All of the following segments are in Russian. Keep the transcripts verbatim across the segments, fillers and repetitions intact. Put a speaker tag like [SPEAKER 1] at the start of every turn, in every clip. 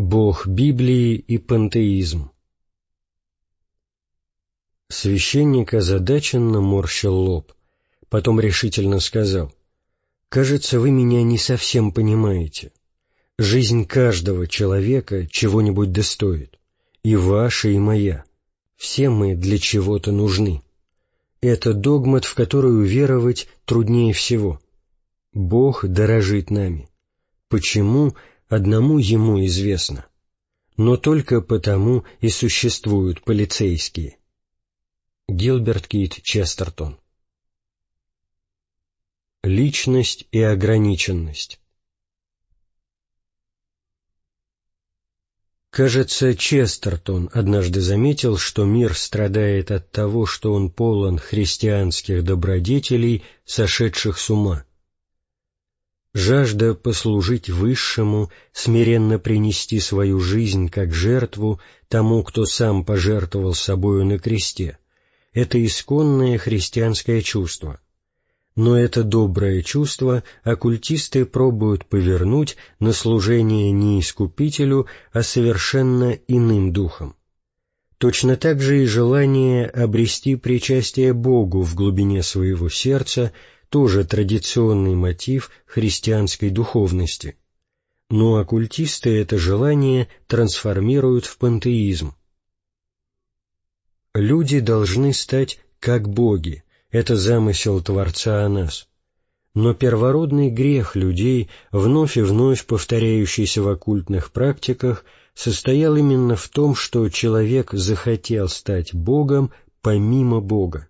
[SPEAKER 1] Бог Библии и пантеизм. Священник озадаченно морщил лоб, потом решительно сказал: «Кажется, вы меня не совсем понимаете. Жизнь каждого человека чего-нибудь достоит, и ваша, и моя. Все мы для чего-то нужны. Это догмат, в которую веровать труднее всего. Бог дорожит нами. Почему? Одному Ему известно. Но только потому и существуют полицейские». Гилберт Кит Честертон. Личность и ограниченность. Кажется, Честертон однажды заметил, что мир страдает от того, что он полон христианских добродетелей, сошедших с ума. Жажда послужить Высшему, смиренно принести свою жизнь как жертву тому, кто сам пожертвовал собою на кресте, — это исконное христианское чувство. Но это доброе чувство оккультисты пробуют повернуть на служение не искупителю, а совершенно иным духом. Точно так же и желание обрести причастие Богу в глубине своего сердца — тоже традиционный мотив христианской духовности. Но оккультисты это желание трансформируют в пантеизм. Люди должны стать как боги, это замысел Творца о нас. Но первородный грех людей, вновь и вновь повторяющийся в оккультных практиках, состоял именно в том, что человек захотел стать Богом помимо Бога.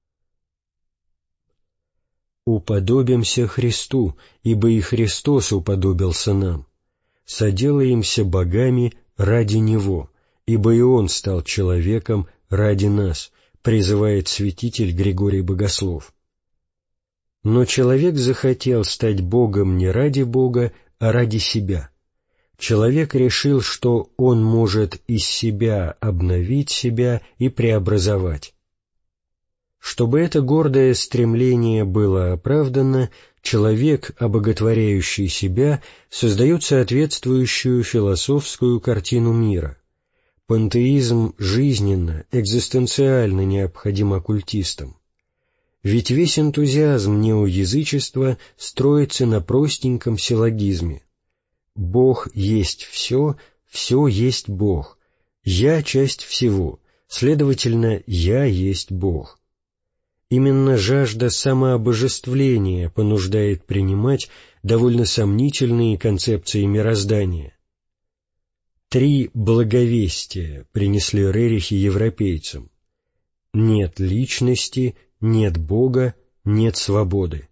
[SPEAKER 1] «Уподобимся Христу, ибо и Христос уподобился нам. Соделаемся богами ради Него, ибо и Он стал человеком ради нас», призывает святитель Григорий Богослов. Но человек захотел стать Богом не ради Бога, а ради себя. Человек решил, что он может из себя обновить себя и преобразовать. Чтобы это гордое стремление было оправдано, человек, обоготворяющий себя, создает соответствующую философскую картину мира. Пантеизм жизненно, экзистенциально необходим оккультистам. Ведь весь энтузиазм неоязычества строится на простеньком силлогизме. Бог есть все, все есть Бог. Я — часть всего, следовательно, я есть Бог. Именно жажда самообожествления понуждает принимать довольно сомнительные концепции мироздания. Три благовестия принесли Рерихи европейцам. Нет личности, нет Бога, нет свободы.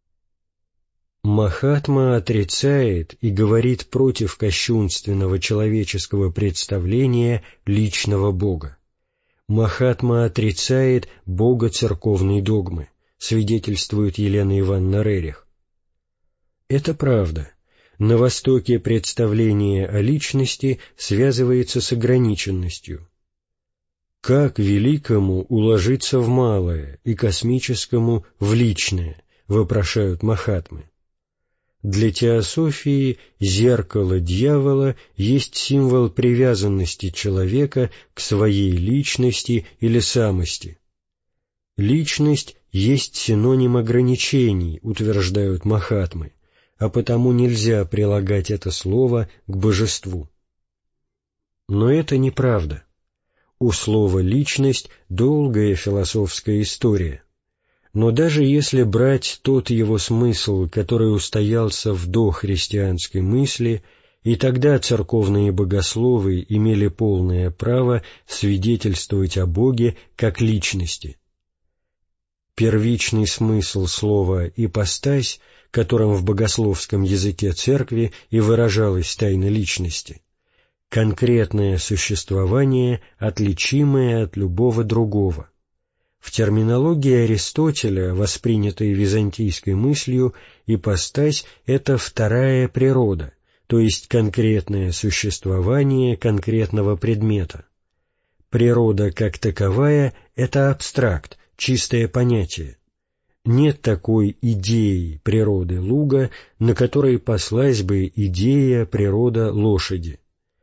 [SPEAKER 1] Махатма отрицает и говорит против кощунственного человеческого представления личного Бога. Махатма отрицает Бога церковной догмы, свидетельствует Елена Ивановна Рерих. Это правда. На Востоке представление о личности связывается с ограниченностью. Как великому уложиться в малое и космическому в личное, вопрошают махатмы. Для теософии зеркало дьявола есть символ привязанности человека к своей личности или самости. Личность есть синоним ограничений, утверждают махатмы, а потому нельзя прилагать это слово к божеству. Но это неправда. У слова «личность» долгая философская история. Но даже если брать тот его смысл, который устоялся в дохристианской мысли, и тогда церковные богословы имели полное право свидетельствовать о Боге как личности. Первичный смысл слова «ипостась», которым в богословском языке церкви и выражалась тайна личности, конкретное существование, отличимое от любого другого. В терминологии Аристотеля, воспринятой византийской мыслью, ипостась — это вторая природа, то есть конкретное существование конкретного предмета. Природа как таковая — это абстракт, чистое понятие. Нет такой идеи природы луга, на которой паслась бы идея природа лошади.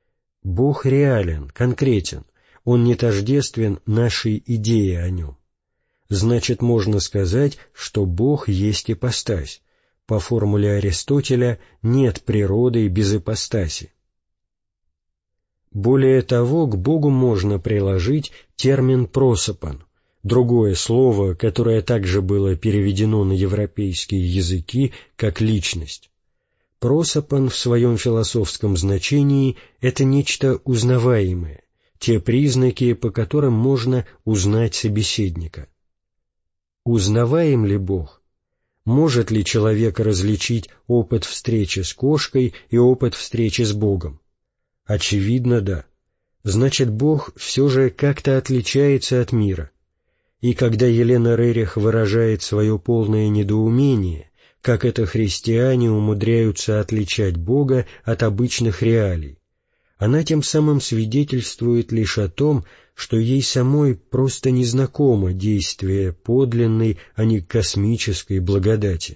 [SPEAKER 1] Бог реален, конкретен, Он не тождествен нашей идее о Нем. Значит, можно сказать, что Бог есть ипостась. По формуле Аристотеля нет природы без ипостаси. Более того, к Богу можно приложить термин «просопон», другое слово, которое также было переведено на европейские языки как «личность». Просопон в своем философском значении — это нечто узнаваемое, те признаки, по которым можно узнать собеседника. Узнаваем ли Бог? Может ли человек различить опыт встречи с кошкой и опыт встречи с Богом? Очевидно, да. Значит, Бог все же как-то отличается от мира. И когда Елена Рерих выражает свое полное недоумение, как это христиане умудряются отличать Бога от обычных реалий, она тем самым свидетельствует лишь о том, что ей самой просто незнакомо действие подлинной, а не космической благодати.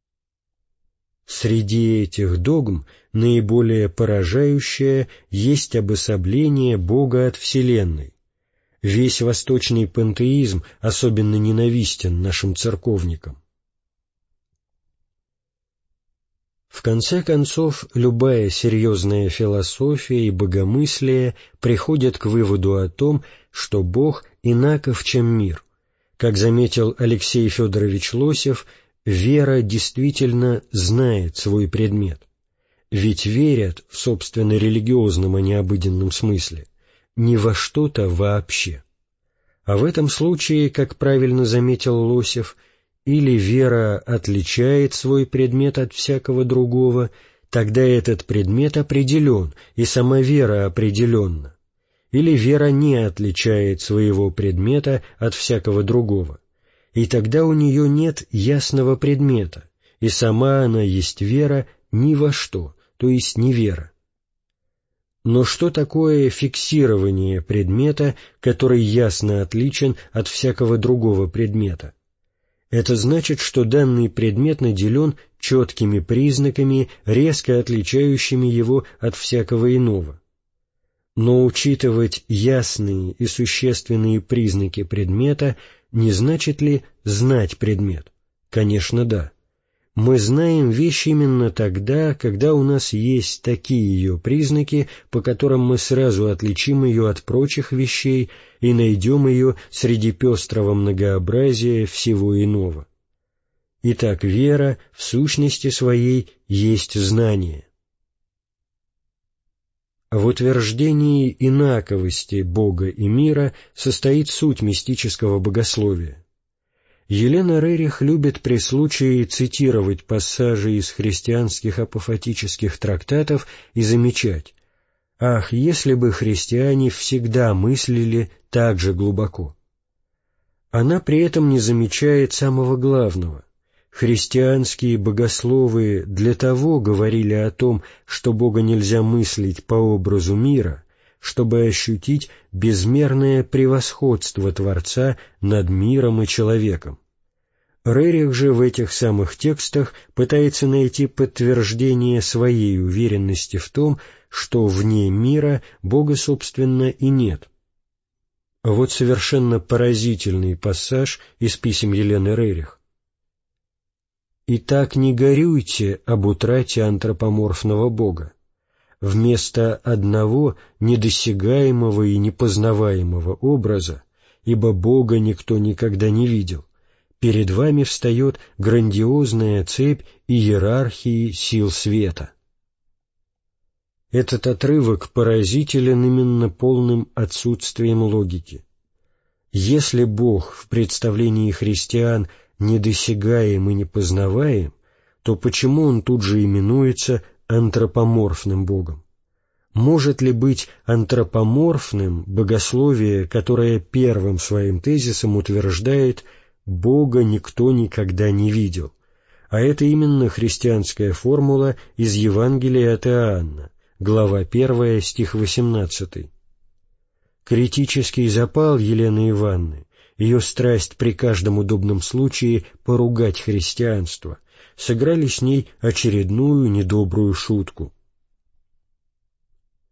[SPEAKER 1] Среди этих догм наиболее поражающее есть обособление Бога от Вселенной. Весь восточный пантеизм особенно ненавистен нашим церковникам. В конце концов, любая серьезная философия и богомыслие приходят к выводу о том, что Бог инаков, чем мир. Как заметил Алексей Федорович Лосев, вера действительно знает свой предмет. Ведь верят в собственно религиозном, а не обыденном смысле ни во что-то вообще. А в этом случае, как правильно заметил Лосев, или вера отличает свой предмет от всякого другого, тогда этот предмет определен, и сама вера определенна. Или вера не отличает своего предмета от всякого другого, и тогда у нее нет ясного предмета, и сама она есть вера ни во что, то есть не вера. Но что такое фиксирование предмета, который ясно отличен от всякого другого предмета? Это значит, что данный предмет наделен четкими признаками, резко отличающими его от всякого иного. Но учитывать ясные и существенные признаки предмета не значит ли знать предмет? Конечно, да. Мы знаем вещь именно тогда, когда у нас есть такие ее признаки, по которым мы сразу отличим ее от прочих вещей и найдем ее среди пестрого многообразия всего иного. Итак, вера в сущности своей есть знание. В утверждении инаковости Бога и мира состоит суть мистического богословия. Елена Рерих любит при случае цитировать пассажи из христианских апофатических трактатов и замечать: «Ах, если бы христиане всегда мыслили так же глубоко!» Она при этом не замечает самого главного. Христианские богословы для того говорили о том, что Бога нельзя мыслить по образу мира, чтобы ощутить безмерное превосходство Творца над миром и человеком. Рерих же в этих самых текстах пытается найти подтверждение своей уверенности в том, что вне мира Бога, собственно, и нет. Вот совершенно поразительный пассаж из писем Елены Рерих. «Итак, не горюйте об утрате антропоморфного Бога. Вместо одного недосягаемого и непознаваемого образа, ибо Бога никто никогда не видел, перед вами встает грандиозная цепь иерархии сил света». Этот отрывок поразителен именно полным отсутствием логики. Если Бог в представлении христиан недосягаем и непознаваем, то почему Он тут же именуется антропоморфным Богом? Может ли быть антропоморфным богословие, которое первым своим тезисом утверждает «Бога никто никогда не видел», а это именно христианская формула из Евангелия от Иоанна, глава первая, стих восемнадцатый. Критический запал Елены Ивановны, ее страсть при каждом удобном случае поругать христианство, сыграли с ней очередную недобрую шутку.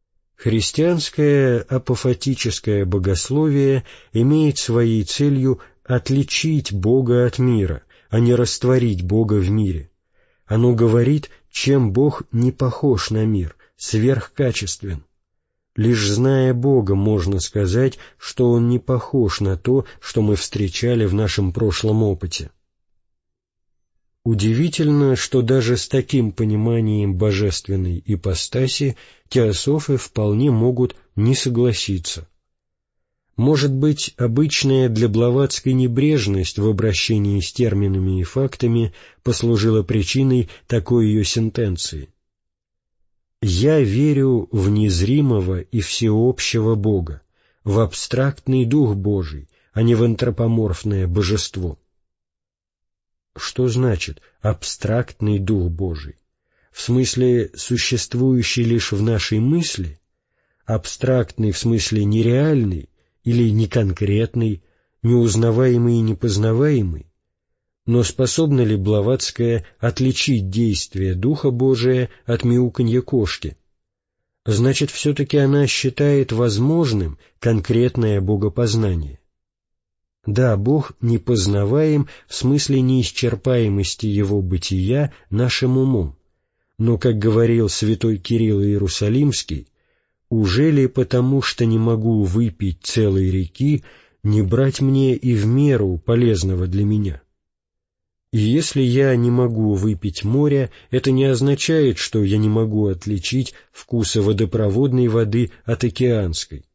[SPEAKER 1] Христианское апофатическое богословие имеет своей целью отличить Бога от мира, а не растворить Бога в мире. Оно говорит, чем Бог не похож на мир, сверхкачествен. Лишь зная Бога, можно сказать, что Он не похож на то, что мы встречали в нашем прошлом опыте. Удивительно, что даже с таким пониманием божественной ипостаси теософы вполне могут не согласиться. Может быть, обычная для Блаватской небрежность в обращении с терминами и фактами послужила причиной такой ее сентенции. «Я верю в незримого и всеобщего Бога, в абстрактный Дух Божий, а не в антропоморфное божество». Что значит «абстрактный Дух Божий»? В смысле, существующий лишь в нашей мысли? Абстрактный в смысле нереальный или неконкретный, неузнаваемый и непознаваемый? Но способна ли Блаватская отличить действие Духа Божия от мяуканья кошки? Значит, все-таки она считает возможным конкретное богопознание. Да, Бог непознаваем в смысле неисчерпаемости Его бытия нашим умом, но, как говорил святой Кирилл Иерусалимский, «Уже ли потому, что не могу выпить целой реки, не брать мне и в меру полезного для меня?» И если я не могу выпить моря, это не означает, что я не могу отличить вкуса водопроводной воды от океанской.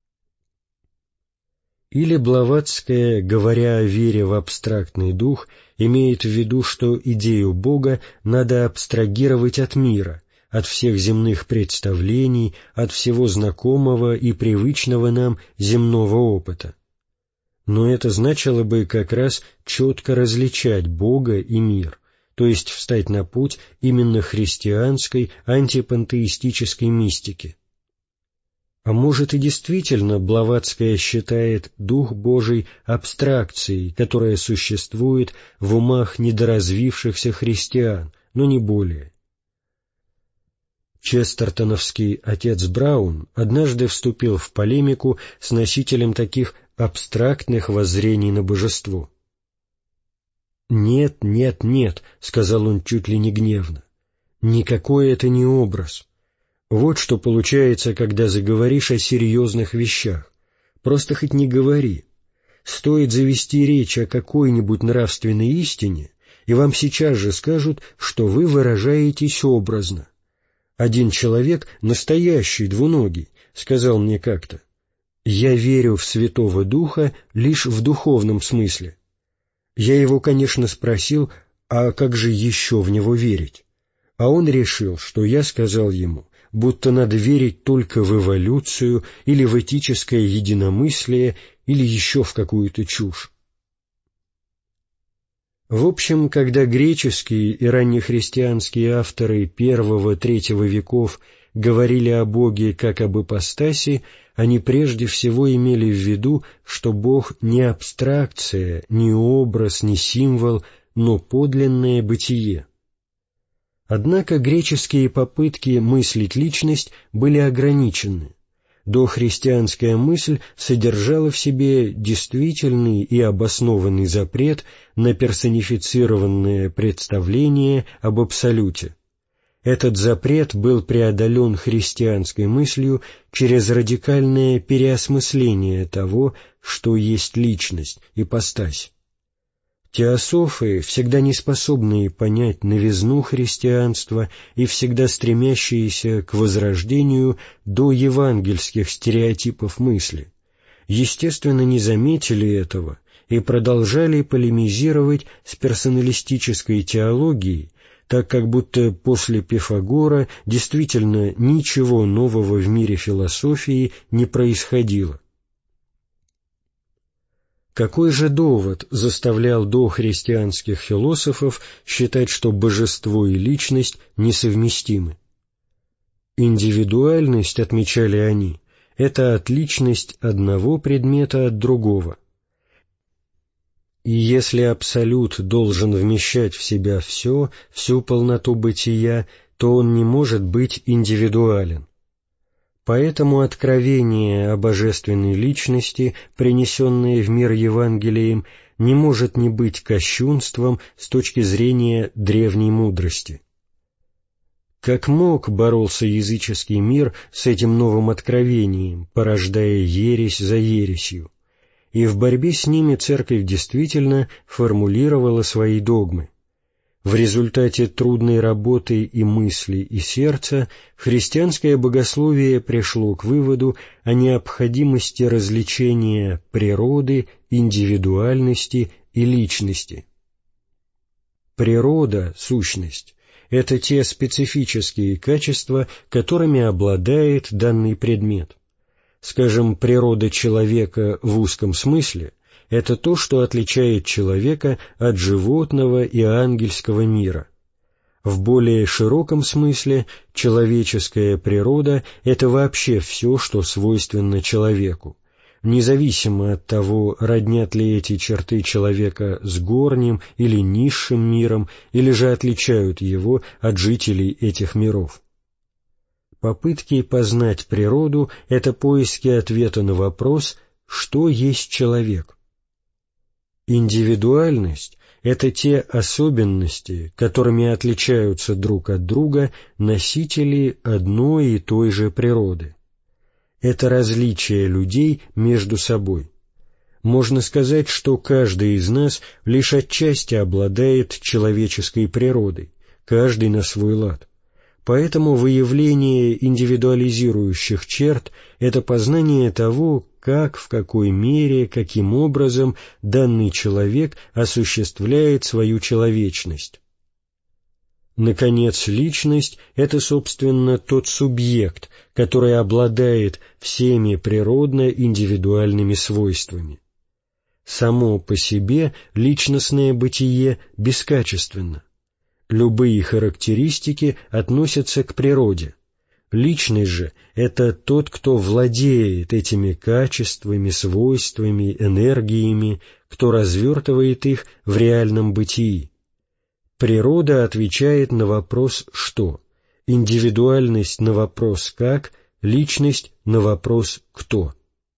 [SPEAKER 1] Или Блаватская, говоря о вере в абстрактный дух, имеет в виду, что идею Бога надо абстрагировать от мира, от всех земных представлений, от всего знакомого и привычного нам земного опыта. Но это значило бы как раз четко различать Бога и мир, то есть встать на путь именно христианской антипантеистической мистики. А может и действительно Блаватская считает Дух Божий абстракцией, которая существует в умах недоразвившихся христиан, но не более. Честертоновский отец Браун однажды вступил в полемику с носителем таких абстрактных воззрений на божество. «Нет, нет, нет», — сказал он чуть ли не гневно, — «никакой это не образ. Вот что получается, когда заговоришь о серьезных вещах. Просто хоть не говори. Стоит завести речь о какой-нибудь нравственной истине, и вам сейчас же скажут, что вы выражаетесь образно. Один человек, настоящий двуногий, сказал мне как-то: «Я верю в Святого Духа лишь в духовном смысле». Я его, конечно, спросил, а как же еще в него верить? А он решил, что я сказал ему, будто надо верить только в эволюцию или в этическое единомыслие или еще в какую-то чушь. В общем, когда греческие и раннехристианские авторы первого-третьего веков говорили о Боге как об ипостаси, они прежде всего имели в виду, что Бог не абстракция, не образ, не символ, но подлинное бытие. Однако греческие попытки мыслить личность были ограничены. Дохристианская мысль содержала в себе действительный и обоснованный запрет на персонифицированное представление об абсолюте. Этот запрет был преодолен христианской мыслью через радикальное переосмысление того, что есть личность, ипостась. Теософы, всегда неспособные понять новизну христианства и всегда стремящиеся к возрождению до евангельских стереотипов мысли, естественно, не заметили этого и продолжали полемизировать с персоналистической теологией, так как будто после Пифагора действительно ничего нового в мире философии не происходило. Какой же довод заставлял дохристианских философов считать, что божество и личность несовместимы? Индивидуальность, отмечали они, это отличность одного предмета от другого. И если абсолют должен вмещать в себя все, всю полноту бытия, то он не может быть индивидуален. Поэтому откровение о божественной личности, принесенное в мир Евангелием, не может не быть кощунством с точки зрения древней мудрости. Как мог, боролся языческий мир с этим новым откровением, порождая ересь за ересью, и в борьбе с ними Церковь действительно формулировала свои догмы. В результате трудной работы и мысли, и сердца христианское богословие пришло к выводу о необходимости различения природы, индивидуальности и личности. Природа, сущность, это те специфические качества, которыми обладает данный предмет. Скажем, природа человека в узком смысле — это то, что отличает человека от животного и ангельского мира. В более широком смысле человеческая природа — это вообще все, что свойственно человеку, независимо от того, роднят ли эти черты человека с горним или низшим миром, или же отличают его от жителей этих миров. Попытки познать природу — это поиски ответа на вопрос, что есть человек. Индивидуальность — это те особенности, которыми отличаются друг от друга носители одной и той же природы. Это различие людей между собой. Можно сказать, что каждый из нас лишь отчасти обладает человеческой природой, каждый на свой лад. Поэтому выявление индивидуализирующих черт — это познание того, как, в какой мере, каким образом данный человек осуществляет свою человечность. Наконец, личность — это, собственно, тот субъект, который обладает всеми природно-индивидуальными свойствами. Само по себе личностное бытие бескачественно. Любые характеристики относятся к природе. Личность же — это тот, кто владеет этими качествами, свойствами, энергиями, кто развертывает их в реальном бытии. Природа отвечает на вопрос «что?», индивидуальность на вопрос «как?», личность на вопрос «кто?».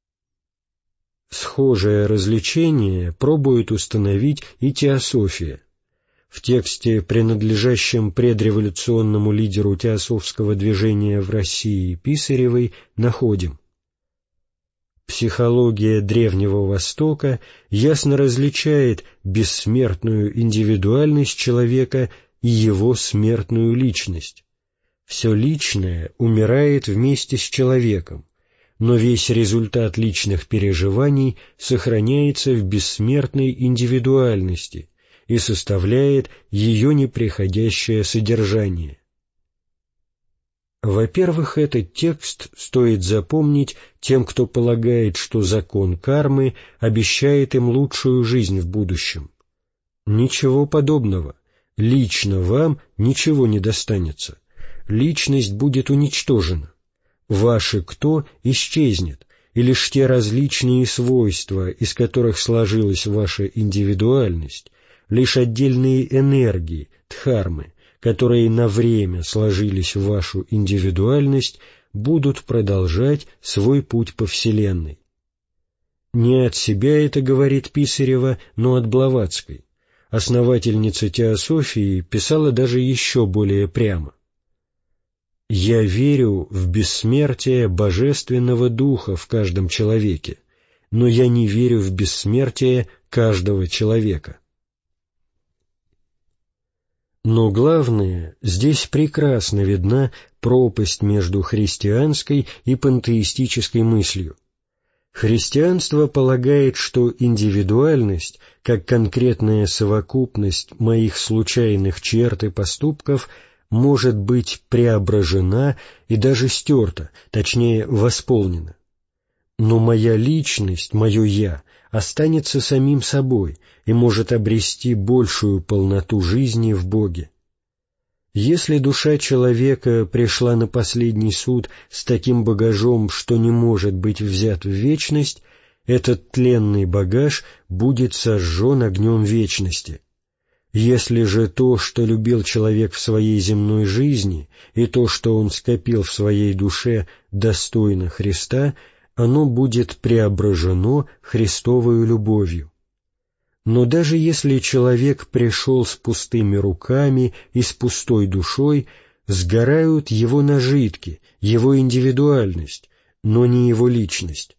[SPEAKER 1] Схожее развлечение пробует установить и теософия. В тексте, принадлежащем предреволюционному лидеру теософского движения в России Писаревой, находим: психология Древнего Востока ясно различает бессмертную индивидуальность человека и его смертную личность. Все личное умирает вместе с человеком, но весь результат личных переживаний сохраняется в бессмертной индивидуальности и составляет ее неприходящее содержание. Во-первых, этот текст стоит запомнить тем, кто полагает, что закон кармы обещает им лучшую жизнь в будущем. Ничего подобного. Лично вам ничего не достанется. Личность будет уничтожена. Ваше «кто» исчезнет, и лишь те различные свойства, из которых сложилась ваша индивидуальность, лишь отдельные энергии, дхармы, которые на время сложились в вашу индивидуальность, будут продолжать свой путь по Вселенной. Не от себя это говорит Писарева, но от Блаватской. Основательница теософии писала даже еще более прямо: «Я верю в бессмертие божественного духа в каждом человеке, но я не верю в бессмертие каждого человека». Но главное, здесь прекрасно видна пропасть между христианской и пантеистической мыслью. Христианство полагает, что индивидуальность, как конкретная совокупность моих случайных черт и поступков, может быть преображена и даже стерта, точнее восполнена. Но моя личность, мое «я», останется самим собой и может обрести большую полноту жизни в Боге. Если душа человека пришла на последний суд с таким багажом, что не может быть взят в вечность, этот тленный багаж будет сожжен огнем вечности. Если же то, что любил человек в своей земной жизни, и то, что он скопил в своей душе, достойно Христа, оно будет преображено Христовою любовью. Но даже если человек пришел с пустыми руками и с пустой душой, сгорают его нажитки, его индивидуальность, но не его личность.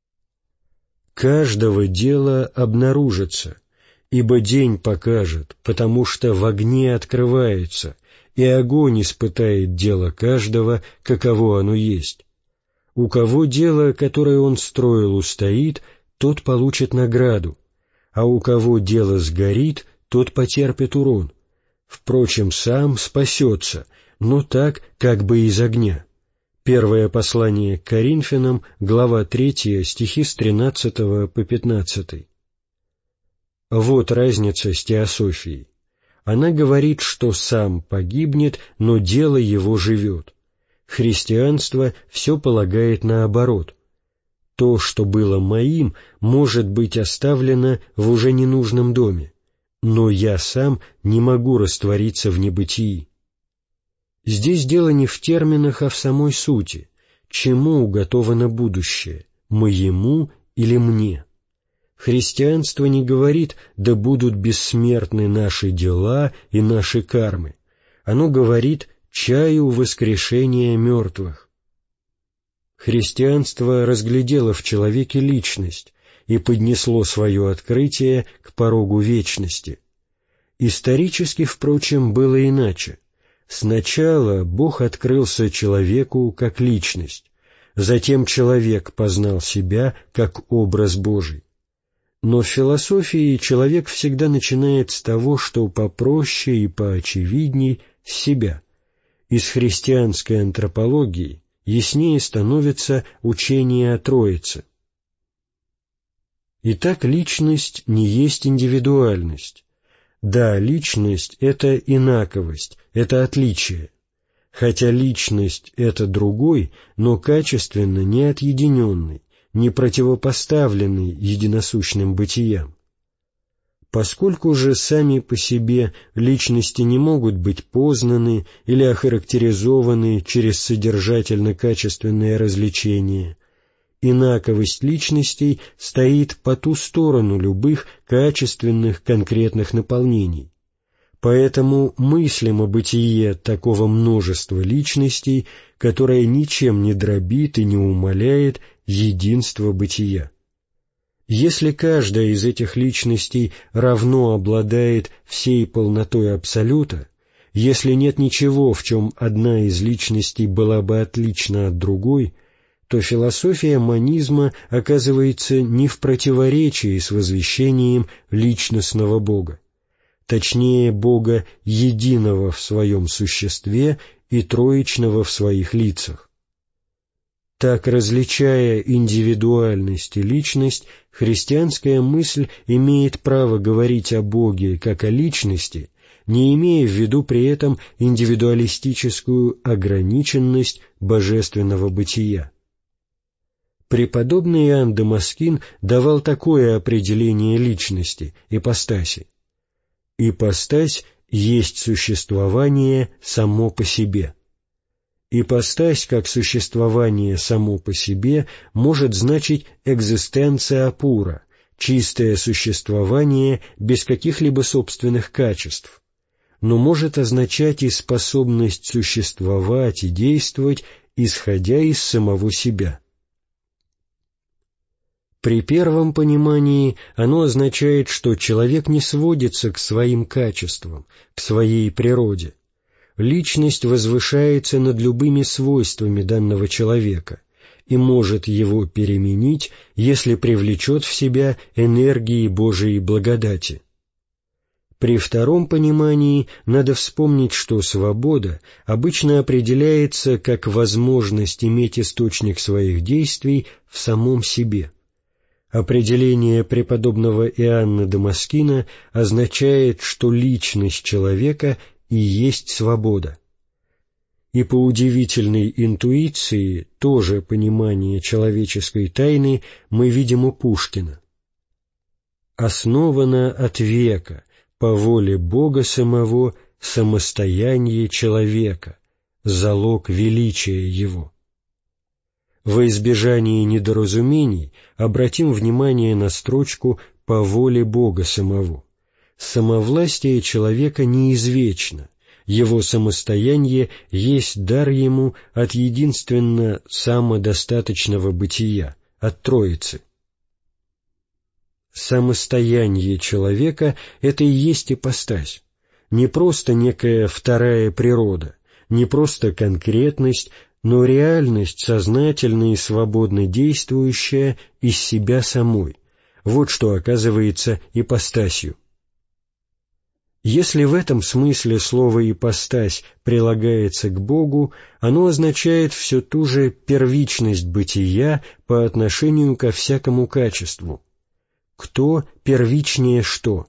[SPEAKER 1] Каждого дела обнаружится, ибо день покажет, потому что в огне открывается, и огонь испытает дело каждого, каково оно есть. У кого дело, которое он строил, устоит, тот получит награду, а у кого дело сгорит, тот потерпит урон. Впрочем, сам спасется, но так, как бы из огня. Первое послание к Коринфянам, глава третья, стихи с тринадцатого по пятнадцатый. Вот разница с теософией. Она говорит, что сам погибнет, но дело его живет. Христианство все полагает наоборот. То, что было моим, может быть оставлено в уже ненужном доме, но я сам не могу раствориться в небытии. Здесь дело не в терминах, а в самой сути. Чему уготовано будущее, моему или мне? Христианство не говорит «да будут бессмертны наши дела и наши кармы». Оно говорит «чаю воскрешения мертвых». Христианство разглядело в человеке личность и поднесло свое открытие к порогу вечности. Исторически, впрочем, было иначе. Сначала Бог открылся человеку как личность, затем человек познал себя как образ Божий. Но в философии человек всегда начинает с того, что попроще и поочевидней с себя. Из христианской антропологии яснее становится учение о Троице. Итак, личность не есть индивидуальность. Да, личность — это инаковость, это отличие. Хотя личность — это другой, но качественно не отъединенный, не противопоставленный единосущным бытиям. Поскольку же сами по себе личности не могут быть познаны или охарактеризованы через содержательно-качественное различение, инаковость личностей стоит по ту сторону любых качественных конкретных наполнений. Поэтому мыслимо бытие такого множества личностей, которое ничем не дробит и не умаляет единство бытия. Если каждая из этих личностей равно обладает всей полнотой Абсолюта, если нет ничего, в чем одна из личностей была бы отлична от другой, то философия монизма оказывается не в противоречии с возвещением личностного Бога, точнее Бога единого в своем существе и троичного в своих лицах. Так, различая индивидуальность и личность, христианская мысль имеет право говорить о Боге как о личности, не имея в виду при этом индивидуалистическую ограниченность божественного бытия. Преподобный Иоанн Дамаскин давал такое определение личности, ипостаси. Ипостась есть существование само по себе. Ипостась, как существование само по себе, может значить экзистенция пура, чистое существование без каких-либо собственных качеств, но может означать и способность существовать и действовать, исходя из самого себя. При первом понимании оно означает, что человек не сводится к своим качествам, к своей природе. Личность возвышается над любыми свойствами данного человека и может его переменить, если привлечет в себя энергии Божией благодати. При втором понимании надо вспомнить, что свобода обычно определяется как возможность иметь источник своих действий в самом себе. Определение преподобного Иоанна Дамаскина означает, что личность человека и есть свобода. И по удивительной интуиции, тоже понимание человеческой тайны, мы видим у Пушкина. «Основана от века, по воле Бога самого самостояние человека, залог величия Его. Во избежание недоразумений обратим внимание на строчку «по воле Бога самого». Самовластие человека не извечно, его самостояние есть дар ему от единственно самодостаточного бытия, от Троицы. Самостояние человека — это и есть ипостась, не просто некая вторая природа, не просто конкретность, но реальность, сознательно и свободно действующая из себя самой. Вот что оказывается ипостасью. Если в этом смысле слово «ипостась» прилагается к Богу, оно означает всю ту же первичность бытия по отношению ко всякому качеству. Кто первичнее что?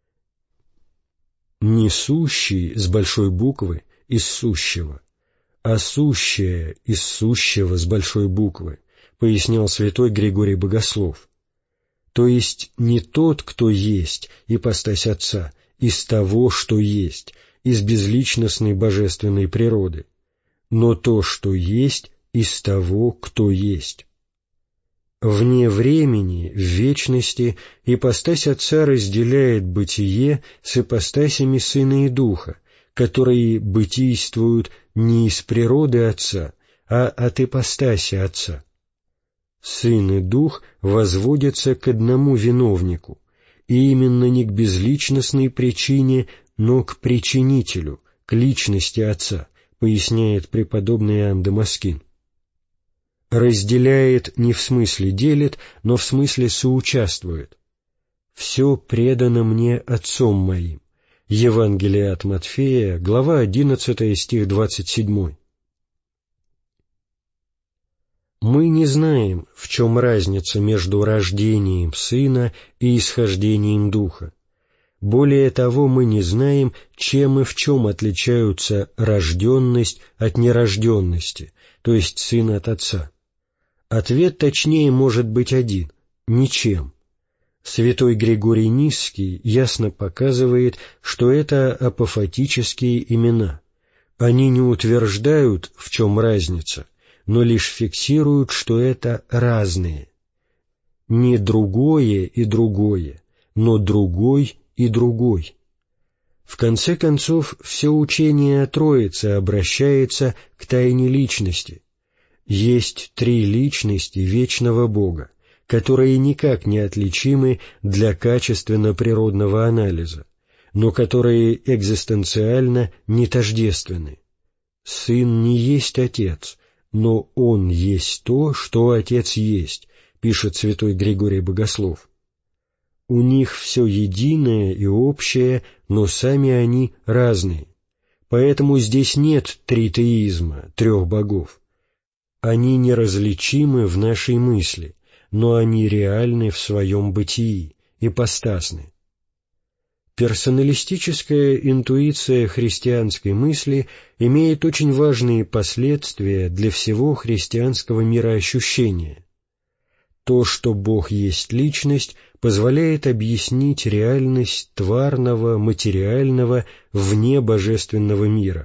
[SPEAKER 1] Не сущий с большой буквы из сущего, а сущее из сущего с большой буквы, пояснял святой Григорий Богослов. То есть не тот, кто есть, ипостась Отца, из того, что есть, из безличностной божественной природы, но то, что есть, из того, кто есть. Вне времени, в вечности, ипостась Отца разделяет бытие с ипостасями Сына и Духа, которые бытийствуют не из природы Отца, а от ипостаси Отца. Сын и Дух возводятся к одному виновнику, и именно не к безличностной причине, но к причинителю, к личности Отца, поясняет преподобный Иоанн Дамаскин. Разделяет не в смысле делит, но в смысле соучаствует. «Все предано мне Отцом моим». Евангелие от Матфея, глава одиннадцатая, стих двадцать семь. Мы не знаем, в чем разница между рождением Сына и исхождением Духа. Более того, мы не знаем, чем и в чем отличаются рожденность от нерожденности, то есть Сын от Отца. Ответ точнее может быть один – ничем. Святой Григорий Нисский ясно показывает, что это апофатические имена. Они не утверждают, в чем разница, но лишь фиксируют, что это разные. Не другое и другое, но другой и другой. В конце концов, все учение о Троице обращается к тайне личности. Есть три личности вечного Бога, которые никак не отличимы для качественно-природного анализа, но которые экзистенциально не тождественны. Сын не есть Отец, но Он есть то, что Отец есть, пишет святой Григорий Богослов. У них все единое и общее, но сами они разные. Поэтому здесь нет тритеизма, трех богов. Они неразличимы в нашей мысли, но они реальны в своем бытии, ипостасны. Персоналистическая интуиция христианской мысли имеет очень важные последствия для всего христианского мироощущения. То, что Бог есть личность, позволяет объяснить реальность тварного, материального, вне божественного мира.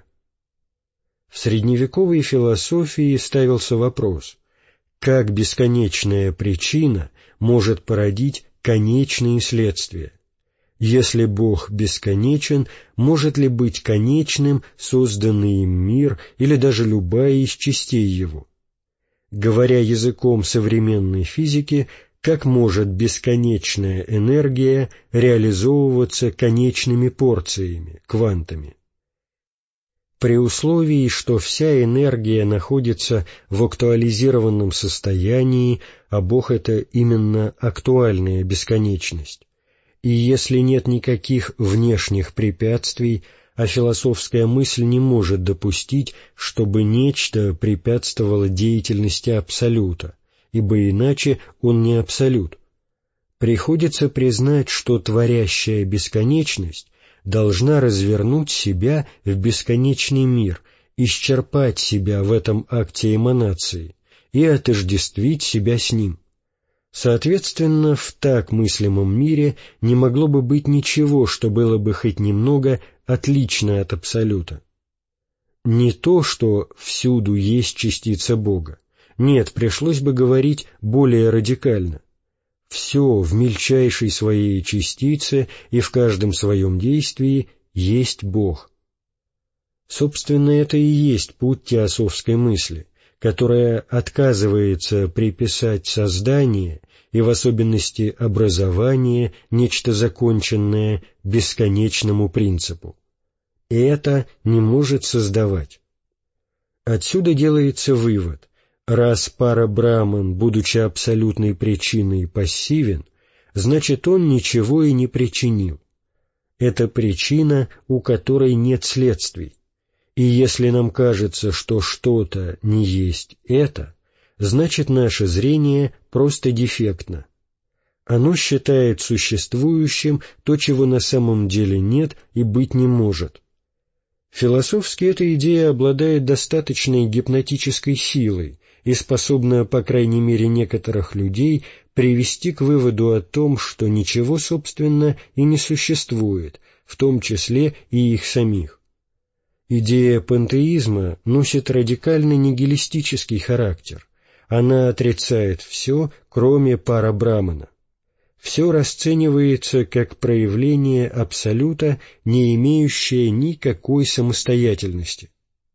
[SPEAKER 1] В средневековой философии ставился вопрос, как бесконечная причина может породить конечные следствия? Если Бог бесконечен, может ли быть конечным созданный им мир или даже любая из частей его? Говоря языком современной физики, как может бесконечная энергия реализовываться конечными порциями, квантами? При условии, что вся энергия находится в актуализированном состоянии, а Бог — это именно актуальная бесконечность, и если нет никаких внешних препятствий, а философская мысль не может допустить, чтобы нечто препятствовало деятельности Абсолюта, ибо иначе он не Абсолют, приходится признать, что творящая бесконечность должна развернуть себя в бесконечный мир, исчерпать себя в этом акте эманации и отождествить себя с ним. Соответственно, в так мыслимом мире не могло бы быть ничего, что было бы хоть немного отлично от Абсолюта. Не то, что всюду есть частица Бога. Нет, пришлось бы говорить более радикально. Все в мельчайшей своей частице и в каждом своем действии есть Бог. Собственно, это и есть путь теософской мысли, которая отказывается приписать создание и в особенности образование, нечто законченное, бесконечному принципу. И это не может создавать. Отсюда делается вывод: раз пара-браман, будучи абсолютной причиной, пассивен, значит он ничего и не причинил. Это причина, у которой нет следствий. И если нам кажется, что что-то не есть это, значит наше зрение просто дефектно. Оно считает существующим то, чего на самом деле нет и быть не может. Философски эта идея обладает достаточной гипнотической силой и способна, по крайней мере, некоторых людей привести к выводу о том, что ничего, собственно, и не существует, в том числе и их самих. Идея пантеизма носит радикально нигилистический характер. Она отрицает все, кроме пара-брамана. Все расценивается как проявление абсолюта, не имеющее никакой самостоятельности.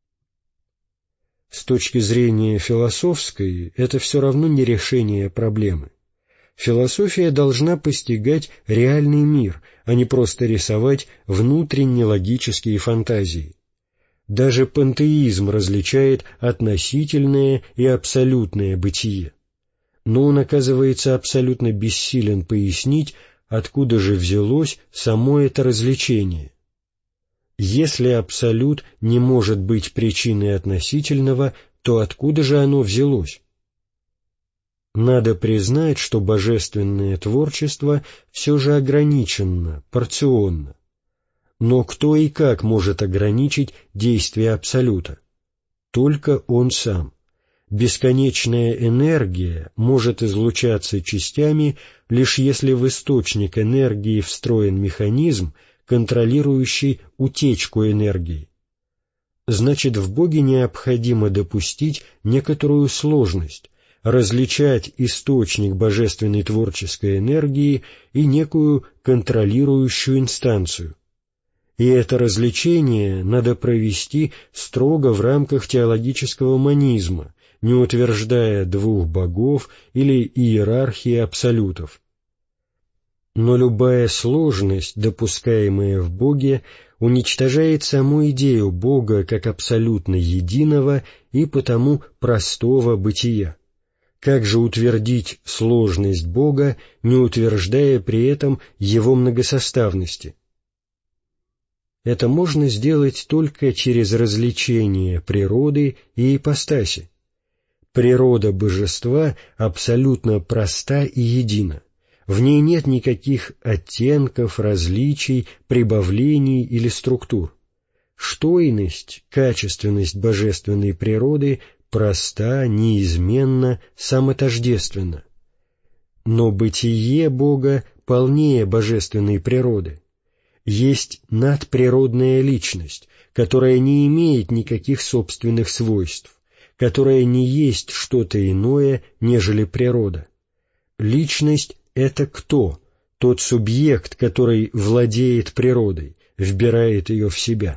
[SPEAKER 1] С точки зрения философской, это все равно не решение проблемы. Философия должна постигать реальный мир, а не просто рисовать внутренне логические фантазии. Даже пантеизм различает относительное и абсолютное бытие. Но он оказывается абсолютно бессилен пояснить, откуда же взялось само это различение. Если абсолют не может быть причиной относительного, то откуда же оно взялось? Надо признать, что божественное творчество все же ограниченно, порционно. Но кто и как может ограничить действие Абсолюта? Только Он сам. Бесконечная энергия может излучаться частями, лишь если в источник энергии встроен механизм, контролирующий утечку энергии. Значит, в Боге необходимо допустить некоторую сложность, различать источник божественной творческой энергии и некую контролирующую инстанцию. И это различение надо провести строго в рамках теологического монизма, не утверждая двух богов или иерархии абсолютов. Но любая сложность, допускаемая в Боге, уничтожает саму идею Бога как абсолютно единого и потому простого бытия. Как же утвердить сложность Бога, не утверждая при этом Его многосоставности? Это можно сделать только через различение природы и ипостаси. Природа божества абсолютно проста и едина. В ней нет никаких оттенков, различий, прибавлений или структур. Штойность, качественность божественной природы проста, неизменна, самотождественна. Но бытие Бога полнее божественной природы. Есть надприродная личность, которая не имеет никаких собственных свойств, которая не есть что-то иное, нежели природа. Личность — это кто? Тот субъект, который владеет природой, вбирает ее в себя.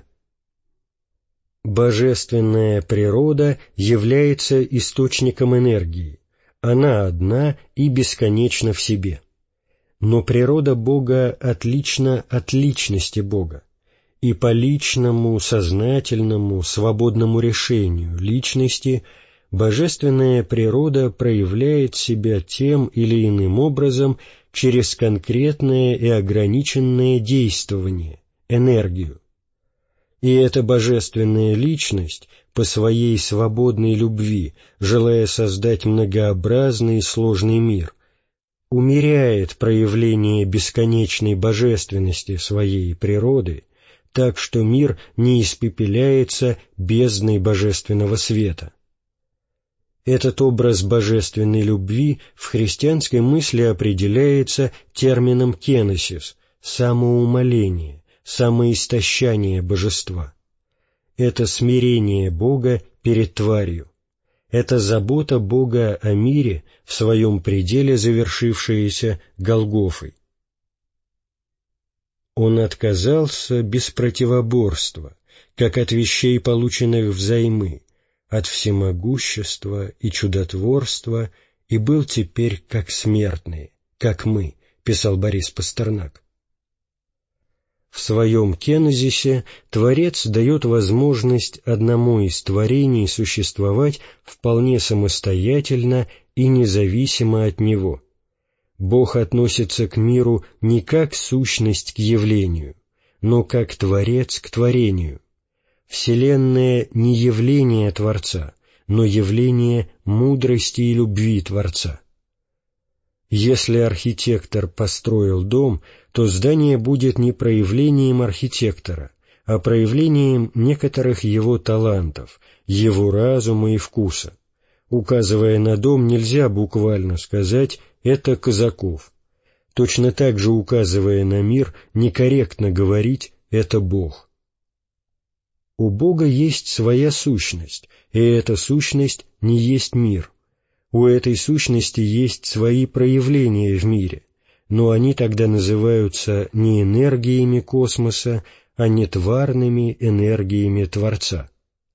[SPEAKER 1] Божественная природа является источником энергии. Она одна и бесконечна в себе. Но природа Бога отлична от личности Бога, и по личному, сознательному, свободному решению личности божественная природа проявляет себя тем или иным образом через конкретное и ограниченное действование, энергию. И эта божественная личность по своей свободной любви, желая создать многообразный и сложный мир, умеряет проявление бесконечной божественности своей природы, так что мир не испепеляется бездной божественного света. Этот образ божественной любви в христианской мысли определяется термином кеносис – самоумоление, самоистощание божества. Это смирение Бога перед тварью. Это забота Бога о мире, в своем пределе завершившаяся Голгофой. Он отказался без противоборства, как от вещей, полученных взаймы, от всемогущества и чудотворства, и был теперь как смертные, как мы, писал Борис Пастернак. В своем кенезисе Творец дает возможность одному из творений существовать вполне самостоятельно и независимо от него. Бог относится к миру не как сущность к явлению, но как Творец к творению. Вселенная не явление Творца, но явление мудрости и любви Творца. Если архитектор построил дом, то здание будет не проявлением архитектора, а проявлением некоторых его талантов, его разума и вкуса. Указывая на дом, нельзя буквально сказать «это Казаков». Точно так же, указывая на мир, некорректно говорить «это Бог». У Бога есть своя сущность, и эта сущность не есть мир. У этой сущности есть свои проявления в мире, но они тогда называются не энергиями космоса, а нетварными энергиями Творца.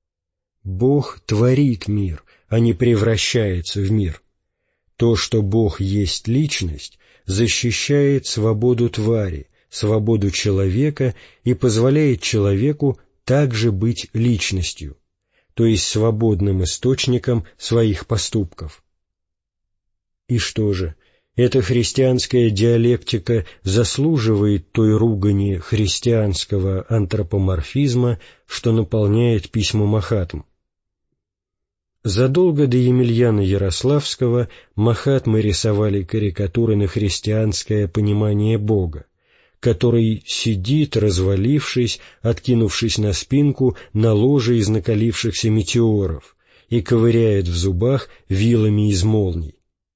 [SPEAKER 1] Бог творит мир, а не превращается в мир. То, что Бог есть личность, защищает свободу твари, свободу человека и позволяет человеку также быть личностью, то есть свободным источником своих поступков. И что же, эта христианская диалектика заслуживает той ругани христианского антропоморфизма, что наполняет письма Махатм. Задолго до Емельяна Ярославского Махатмы рисовали карикатуры на христианское понимание Бога, который сидит, развалившись, откинувшись на спинку на ложе из накалившихся метеоров, и ковыряет в зубах вилами из молний.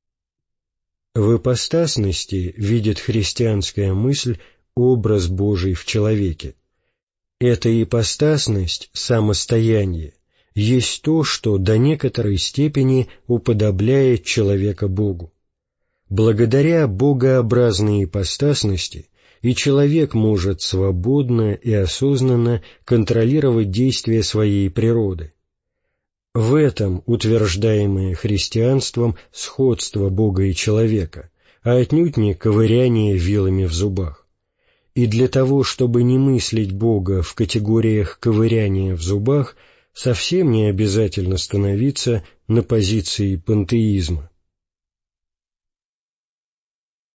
[SPEAKER 1] В ипостасности видит христианская мысль образ Божий в человеке. Эта ипостасность, самостояние, есть то, что до некоторой степени уподобляет человека Богу. Благодаря богообразной ипостасности и человек может свободно и осознанно контролировать действия своей природы. В этом утверждаемое христианством сходство Бога и человека, а отнюдь не ковыряние вилами в зубах. И для того, чтобы не мыслить Бога в категориях ковыряния в зубах, совсем не обязательно становиться на позиции пантеизма.